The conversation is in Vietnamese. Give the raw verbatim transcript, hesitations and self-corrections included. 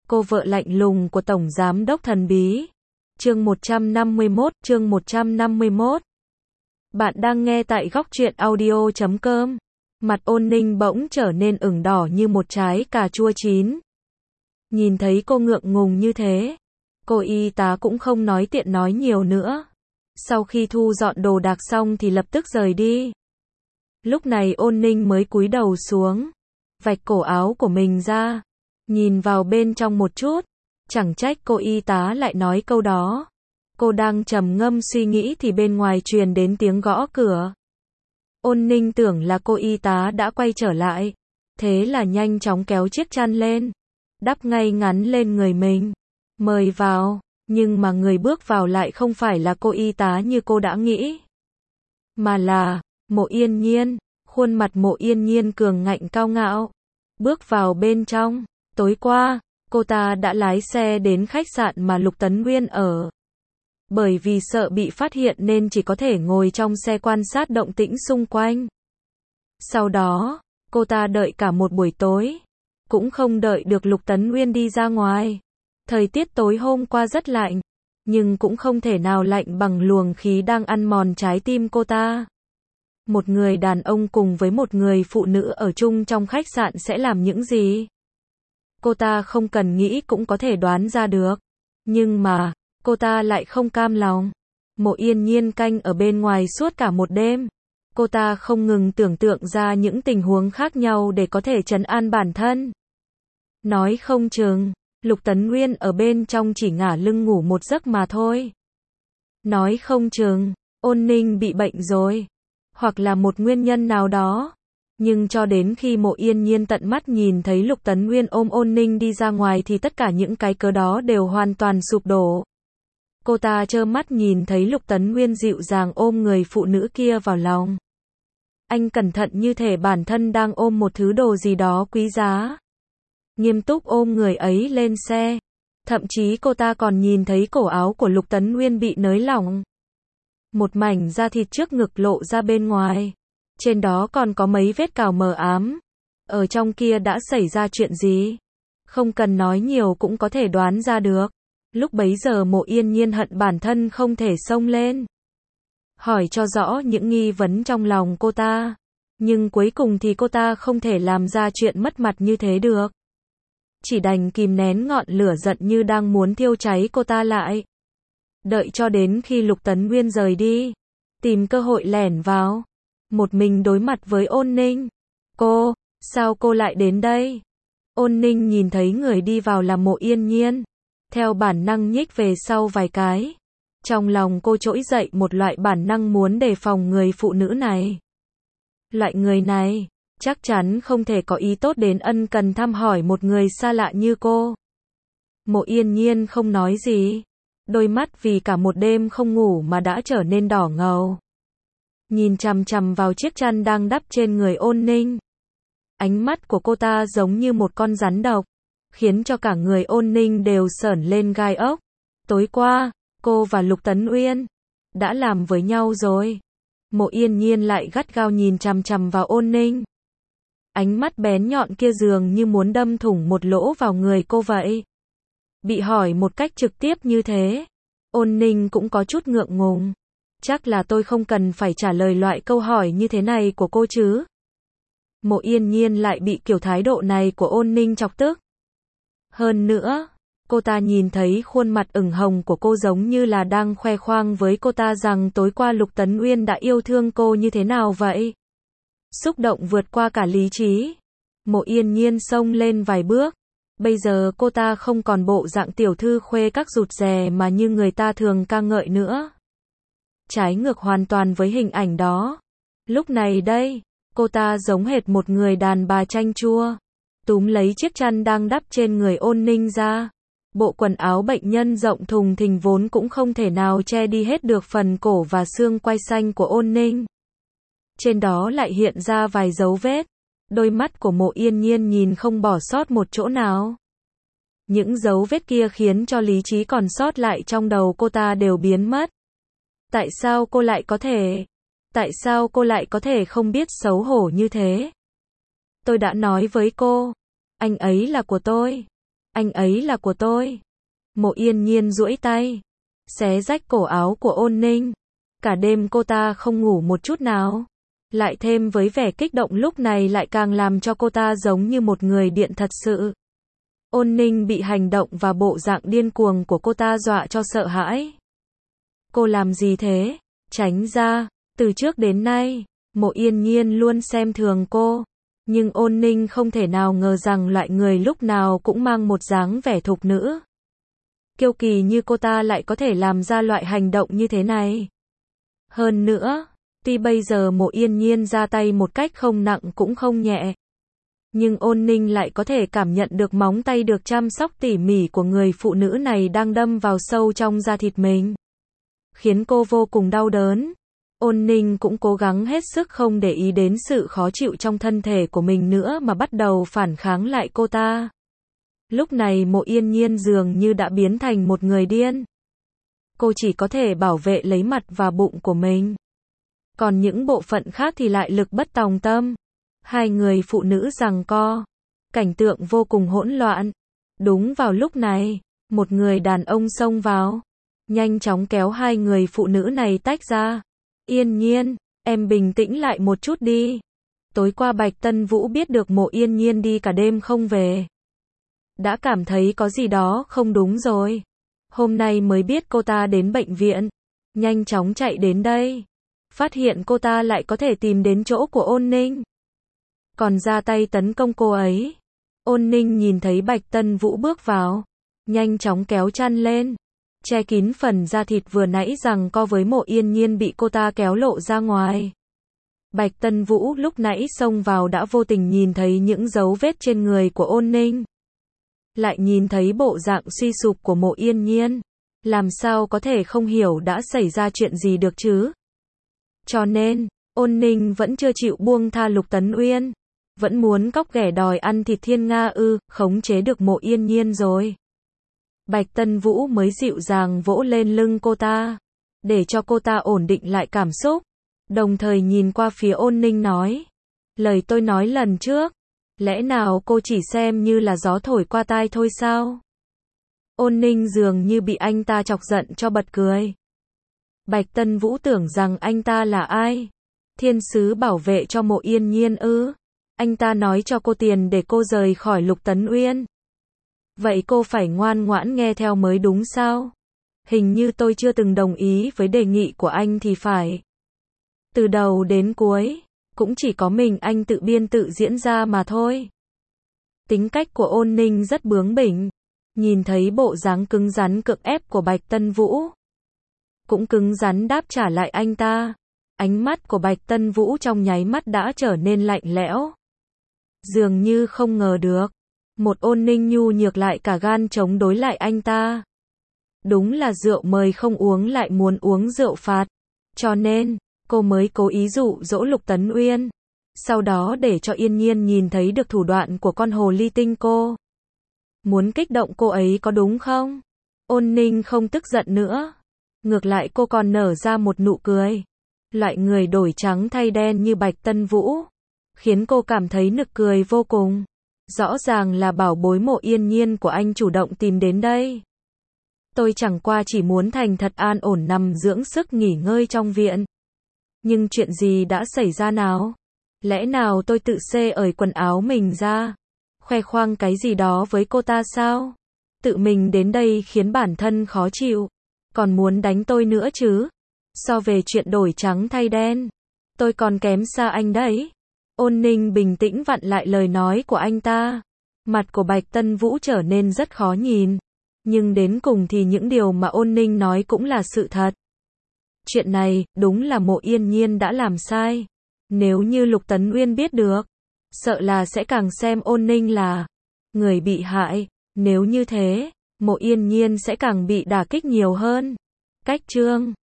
cô vợ lạnh lùng của Tổng Giám đốc thần bí. Chương một trăm năm mươi mốt, chương một trăm năm mươi mốt. Bạn đang nghe tại góc truyện audio chấm com. Mặt Ôn Ninh bỗng trở nên ửng đỏ như một trái cà chua chín. Nhìn thấy cô ngượng ngùng như thế, cô y tá cũng không nói tiện nói nhiều nữa. Sau khi thu dọn đồ đạc xong thì lập tức rời đi. Lúc này Ôn Ninh mới cúi đầu xuống, vạch cổ áo của mình ra, nhìn vào bên trong một chút. Chẳng trách cô y tá lại nói câu đó. Cô đang trầm ngâm suy nghĩ thì bên ngoài truyền đến tiếng gõ cửa. Ôn Ninh tưởng là cô y tá đã quay trở lại, thế là nhanh chóng kéo chiếc chăn lên, đắp ngay ngắn lên người mình, mời vào. Nhưng mà người bước vào lại không phải là cô y tá như cô đã nghĩ, mà là Mộ Yên Nhiên. Khuôn mặt Mộ Yên Nhiên cường ngạnh cao ngạo, bước vào bên trong. Tối qua, cô ta đã lái xe đến khách sạn mà Lục Tấn Nguyên ở. Bởi vì sợ bị phát hiện nên chỉ có thể ngồi trong xe quan sát động tĩnh xung quanh. Sau đó, cô ta đợi cả một buổi tối, cũng không đợi được Lục Tấn Nguyên đi ra ngoài. Thời tiết tối hôm qua rất lạnh, nhưng cũng không thể nào lạnh bằng luồng khí đang ăn mòn trái tim cô ta. Một người đàn ông cùng với một người phụ nữ ở chung trong khách sạn sẽ làm những gì? Cô ta không cần nghĩ cũng có thể đoán ra được. Nhưng mà, cô ta lại không cam lòng. Mộ Yên Nhiên canh ở bên ngoài suốt cả một đêm. Cô ta không ngừng tưởng tượng ra những tình huống khác nhau để có thể trấn an bản thân. Nói không chừng, Lục Tấn Nguyên ở bên trong chỉ ngả lưng ngủ một giấc mà thôi. Nói không chừng, Ôn Ninh bị bệnh rồi. Hoặc là một nguyên nhân nào đó. Nhưng cho đến khi Mộ Yên Nhiên tận mắt nhìn thấy Lục Tấn Nguyên ôm Ôn Ninh đi ra ngoài thì tất cả những cái cớ đó đều hoàn toàn sụp đổ. Cô ta trơ mắt nhìn thấy Lục Tấn Nguyên dịu dàng ôm người phụ nữ kia vào lòng. Anh cẩn thận như thể bản thân đang ôm một thứ đồ gì đó quý giá. Nghiêm túc ôm người ấy lên xe. Thậm chí cô ta còn nhìn thấy cổ áo của Lục Tấn Nguyên bị nới lỏng. Một mảnh da thịt trước ngực lộ ra bên ngoài. Trên đó còn có mấy vết cào mờ ám. Ở trong kia đã xảy ra chuyện gì? Không cần nói nhiều cũng có thể đoán ra được. Lúc bấy giờ Mộ Yên Nhiên hận bản thân không thể xông lên, hỏi cho rõ những nghi vấn trong lòng cô ta. Nhưng cuối cùng thì cô ta không thể làm ra chuyện mất mặt như thế được. Chỉ đành kìm nén ngọn lửa giận như đang muốn thiêu cháy cô ta lại. Đợi cho đến khi Lục Tấn Nguyên rời đi, tìm cơ hội lẻn vào, một mình đối mặt với Ôn Ninh. Cô, sao cô lại đến đây? Ôn Ninh nhìn thấy người đi vào là Mộ Yên Nhiên, theo bản năng nhích về sau vài cái. Trong lòng cô trỗi dậy một loại bản năng muốn đề phòng người phụ nữ này. Loại người này, chắc chắn không thể có ý tốt đến ân cần thăm hỏi một người xa lạ như cô. Mộ Yên Nhiên không nói gì. Đôi mắt vì cả một đêm không ngủ mà đã trở nên đỏ ngầu. Nhìn chằm chằm vào chiếc chăn đang đắp trên người Ôn Ninh. Ánh mắt của cô ta giống như một con rắn độc, khiến cho cả người Ôn Ninh đều sởn lên gai ốc. Tối qua, cô và Lục Tấn Uyên đã làm với nhau rồi. Mộ Yên Nhiên lại gắt gao nhìn chằm chằm vào Ôn Ninh. Ánh mắt bén nhọn kia dường như muốn đâm thủng một lỗ vào người cô vậy. Bị hỏi một cách trực tiếp như thế, Ôn Ninh cũng có chút ngượng ngùng. Chắc là tôi không cần phải trả lời loại câu hỏi như thế này của cô chứ? Mộ Yên Nhiên lại bị kiểu thái độ này của Ôn Ninh chọc tức. Hơn nữa, cô ta nhìn thấy khuôn mặt ửng hồng của cô giống như là đang khoe khoang với cô ta rằng tối qua Lục Tấn Nguyên đã yêu thương cô như thế nào vậy. Xúc động vượt qua cả lý trí, Mộ Yên Nhiên xông lên vài bước. Bây giờ cô ta không còn bộ dạng tiểu thư khuê các rụt rè mà như người ta thường ca ngợi nữa. Trái ngược hoàn toàn với hình ảnh đó. Lúc này đây, cô ta giống hệt một người đàn bà chanh chua. Túm lấy chiếc chăn đang đắp trên người Ôn Ninh ra. Bộ quần áo bệnh nhân rộng thùng thình vốn cũng không thể nào che đi hết được phần cổ và xương quai xanh của Ôn Ninh. Trên đó lại hiện ra vài dấu vết. Đôi mắt của Mộ Yên Nhiên nhìn không bỏ sót một chỗ nào. Những dấu vết kia khiến cho lý trí còn sót lại trong đầu cô ta đều biến mất. Tại sao cô lại có thể? Tại sao cô lại có thể không biết xấu hổ như thế? Tôi đã nói với cô, anh ấy là của tôi. Anh ấy là của tôi. Mộ Yên Nhiên duỗi tay, xé rách cổ áo của Ôn Ninh. Cả đêm cô ta không ngủ một chút nào. Lại thêm với vẻ kích động lúc này lại càng làm cho cô ta giống như một người điện thật sự. Ôn Ninh bị hành động và bộ dạng điên cuồng của cô ta dọa cho sợ hãi. Cô làm gì thế? Tránh ra. Từ trước đến nay, Mộ Yên Nhiên luôn xem thường cô. Nhưng Ôn Ninh không thể nào ngờ rằng loại người lúc nào cũng mang một dáng vẻ thục nữ. Kiêu kỳ như cô ta lại có thể làm ra loại hành động như thế này. Hơn nữa, tuy bây giờ Mộ Yên Nhiên ra tay một cách không nặng cũng không nhẹ. Nhưng Ôn Ninh lại có thể cảm nhận được móng tay được chăm sóc tỉ mỉ của người phụ nữ này đang đâm vào sâu trong da thịt mình. Khiến cô vô cùng đau đớn. Ôn Ninh cũng cố gắng hết sức không để ý đến sự khó chịu trong thân thể của mình nữa mà bắt đầu phản kháng lại cô ta. Lúc này Mộ Yên Nhiên dường như đã biến thành một người điên. Cô chỉ có thể bảo vệ lấy mặt và bụng của mình. Còn những bộ phận khác thì lại lực bất tòng tâm. Hai người phụ nữ giằng co. Cảnh tượng vô cùng hỗn loạn. Đúng vào lúc này, một người đàn ông xông vào. Nhanh chóng kéo hai người phụ nữ này tách ra. Yên Nhiên, em bình tĩnh lại một chút đi. Tối qua Bạch Tân Vũ biết được Mộ Yên Nhiên đi cả đêm không về. Đã cảm thấy có gì đó không đúng rồi. Hôm nay mới biết cô ta đến bệnh viện. Nhanh chóng chạy đến đây. Phát hiện cô ta lại có thể tìm đến chỗ của Ôn Ninh. Còn ra tay tấn công cô ấy. Ôn Ninh nhìn thấy Bạch Tân Vũ bước vào. Nhanh chóng kéo chăn lên. Che kín phần da thịt vừa nãy giằng co với Mộ Yên Nhiên bị cô ta kéo lộ ra ngoài. Bạch Tân Vũ lúc nãy xông vào đã vô tình nhìn thấy những dấu vết trên người của Ôn Ninh. Lại nhìn thấy bộ dạng suy sụp của Mộ Yên Nhiên. Làm sao có thể không hiểu đã xảy ra chuyện gì được chứ? Cho nên, Ôn Ninh vẫn chưa chịu buông tha Lục Tấn Uyên. Vẫn muốn cóc ghẻ đòi ăn thịt Thiên Nga ư, khống chế được Mộ Yên Nhiên rồi. Bạch Tân Vũ mới dịu dàng vỗ lên lưng cô ta, để cho cô ta ổn định lại cảm xúc. Đồng thời nhìn qua phía Ôn Ninh nói. Lời tôi nói lần trước, lẽ nào cô chỉ xem như là gió thổi qua tai thôi sao? Ôn Ninh dường như bị anh ta chọc giận cho bật cười. Bạch Tân Vũ tưởng rằng anh ta là ai? Thiên sứ bảo vệ cho Mộ Yên Nhiên ư? Anh ta nói cho cô tiền để cô rời khỏi Lục Tấn Uyên. Vậy cô phải ngoan ngoãn nghe theo mới đúng sao? Hình như tôi chưa từng đồng ý với đề nghị của anh thì phải. Từ đầu đến cuối, cũng chỉ có mình anh tự biên tự diễn ra mà thôi. Tính cách của Ôn Ninh rất bướng bỉnh. Nhìn thấy bộ dáng cứng rắn cưỡng ép của Bạch Tân Vũ. Cũng cứng rắn đáp trả lại anh ta. Ánh mắt của Bạch Tân Vũ trong nháy mắt đã trở nên lạnh lẽo. Dường như không ngờ được. Một Ôn Ninh nhu nhược lại cả gan chống đối lại anh ta. Đúng là rượu mời không uống lại muốn uống rượu phạt. Cho nên, cô mới cố ý dụ dỗ Lục Tấn Uyên. Sau đó để cho Yên Nhiên nhìn thấy được thủ đoạn của con hồ ly tinh cô. Muốn kích động cô ấy có đúng không? Ôn Ninh không tức giận nữa. Ngược lại cô còn nở ra một nụ cười. Loại người đổi trắng thay đen như Bạch Tân Vũ. Khiến cô cảm thấy nực cười vô cùng. Rõ ràng là bảo bối Mộ Yên Nhiên của anh chủ động tìm đến đây. Tôi chẳng qua chỉ muốn thành thật an ổn nằm dưỡng sức nghỉ ngơi trong viện. Nhưng chuyện gì đã xảy ra nào? Lẽ nào tôi tự xê ởi quần áo mình ra? Khoe khoang cái gì đó với cô ta sao? Tự mình đến đây khiến bản thân khó chịu. Còn muốn đánh tôi nữa chứ? So về chuyện đổi trắng thay đen, tôi còn kém xa anh đấy. Ôn Ninh bình tĩnh vặn lại lời nói của anh ta. Mặt của Bạch Tân Vũ trở nên rất khó nhìn. Nhưng đến cùng thì những điều mà Ôn Ninh nói cũng là sự thật. Chuyện này, đúng là Mộ Yên Nhiên đã làm sai. Nếu như Lục Tấn Uyên biết được, sợ là sẽ càng xem Ôn Ninh là người bị hại. Nếu như thế, Mộ Yên Nhiên sẽ càng bị đả kích nhiều hơn. Cách chương